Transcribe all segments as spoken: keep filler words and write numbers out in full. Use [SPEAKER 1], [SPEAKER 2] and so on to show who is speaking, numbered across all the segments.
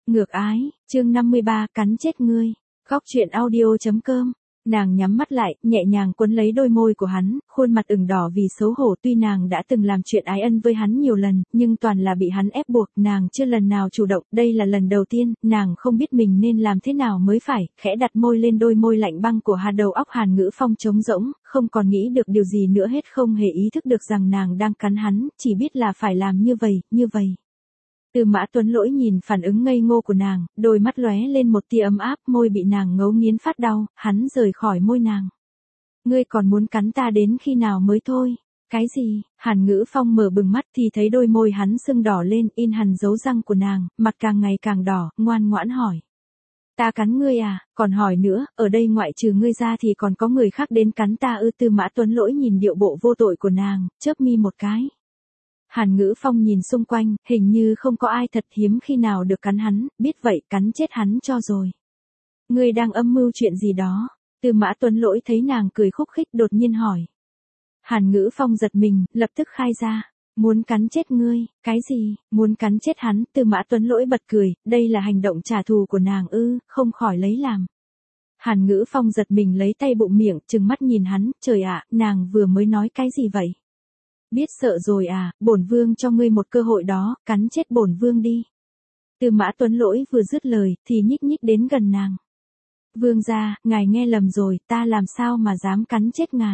[SPEAKER 1] Ngược ái, chương năm mươi ba, cắn chết ngươi. Góc truyện audio chấm com. Nàng nhắm mắt lại, nhẹ nhàng quấn lấy đôi môi của hắn, khuôn mặt ửng đỏ vì xấu hổ. Tuy nàng đã từng làm chuyện ái ân với hắn nhiều lần, nhưng toàn là bị hắn ép buộc, nàng chưa lần nào chủ động, đây là lần đầu tiên, nàng không biết mình nên làm thế nào mới phải, khẽ đặt môi lên đôi môi lạnh băng của Hà. Đầu óc Hàn Ngữ Phong trống rỗng, không còn nghĩ được điều gì nữa hết, không hề ý thức được rằng nàng đang cắn hắn, chỉ biết là phải làm như vậy, như vậy. Tư Mã Tuấn Lỗi nhìn phản ứng ngây ngô của nàng, đôi mắt lóe lên một tia ấm áp, môi bị nàng ngấu nghiến phát đau, hắn rời khỏi môi nàng. Ngươi còn muốn cắn ta đến khi nào mới thôi? Cái gì? Hàn Ngữ Phong mở bừng mắt thì thấy đôi môi hắn sưng đỏ lên, in hằn dấu răng của nàng, mặt càng ngày càng đỏ, ngoan ngoãn hỏi. Ta cắn ngươi à? Còn hỏi nữa, ở đây ngoại trừ ngươi ra thì còn có người khác đến cắn ta ư? Tư Mã Tuấn Lỗi nhìn điệu bộ vô tội của nàng, chớp mi một cái. Hàn Ngữ Phong nhìn xung quanh, hình như không có ai, thật hiếm khi nào được cắn hắn, biết vậy cắn chết hắn cho rồi. Ngươi đang âm mưu chuyện gì đó? Tư Mã Tuấn Lỗi thấy nàng cười khúc khích đột nhiên hỏi. Hàn Ngữ Phong giật mình, lập tức khai ra. Muốn cắn chết ngươi, cái gì? Muốn cắn chết hắn? Tư Mã Tuấn Lỗi bật cười, đây là hành động trả thù của nàng ư? Không khỏi lấy làm. Hàn Ngữ Phong giật mình lấy tay bụng miệng, trừng mắt nhìn hắn, trời ạ, nàng vừa mới nói cái gì vậy? Biết sợ rồi à, bổn vương cho ngươi một cơ hội đó, cắn chết bổn vương đi. Tư Mã Tuấn Lỗi vừa dứt lời, thì nhích nhích đến gần nàng. Vương gia, ngài nghe lầm rồi, ta làm sao mà dám cắn chết ngài.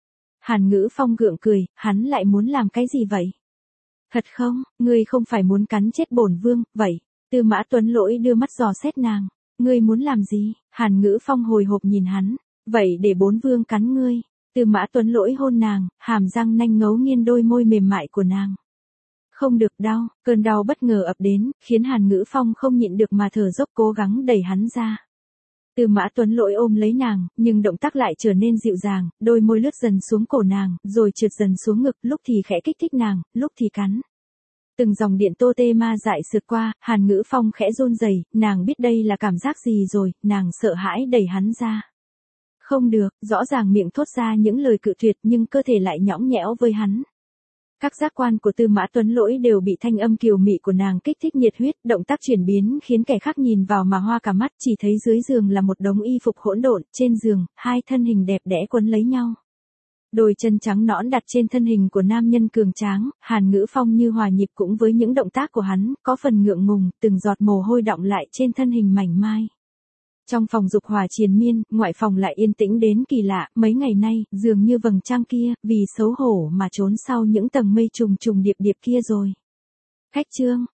[SPEAKER 1] Hàn Ngữ Phong gượng cười, hắn lại muốn làm cái gì vậy? Thật không, ngươi không phải muốn cắn chết bổn vương, vậy. Tư Mã Tuấn Lỗi đưa mắt dò xét nàng. Ngươi muốn làm gì? Hàn Ngữ Phong hồi hộp nhìn hắn. Vậy để bốn vương cắn ngươi. Tư Mã Tuấn Lỗi hôn nàng, hàm răng nanh ngấu nghiến đôi môi mềm mại của nàng. Không được, đau, cơn đau bất ngờ ập đến, khiến Hàn Ngữ Phong không nhịn được mà thở dốc cố gắng đẩy hắn ra. Tư Mã Tuấn Lỗi ôm lấy nàng, nhưng động tác lại trở nên dịu dàng, đôi môi lướt dần xuống cổ nàng, rồi trượt dần xuống ngực, lúc thì khẽ kích thích nàng, lúc thì cắn. Từng dòng điện tô tê ma dại sượt qua, Hàn Ngữ Phong khẽ run rẩy, nàng biết đây là cảm giác gì rồi, nàng sợ hãi đẩy hắn ra. Không được, rõ ràng miệng thốt ra những lời cự tuyệt nhưng cơ thể lại nhõng nhẽo với hắn. Các giác quan của Tư Mã Tuấn Lỗi đều bị thanh âm kiều mị của nàng kích thích nhiệt huyết, động tác chuyển biến khiến kẻ khác nhìn vào mà hoa cả mắt, chỉ thấy dưới giường là một đống y phục hỗn độn, trên giường, hai thân hình đẹp đẽ quấn lấy nhau. Đôi chân trắng nõn đặt trên thân hình của nam nhân cường tráng, Hàn Ngữ Phong như hòa nhịp cũng với những động tác của hắn, có phần ngượng ngùng, từng giọt mồ hôi đọng lại trên thân hình mảnh mai. Trong phòng dục hỏa triền miên, ngoại phòng lại yên tĩnh đến kỳ lạ, mấy ngày nay, dường như vầng trăng kia, vì xấu hổ mà trốn sau những tầng mây trùng trùng điệp điệp kia rồi. Khách trương,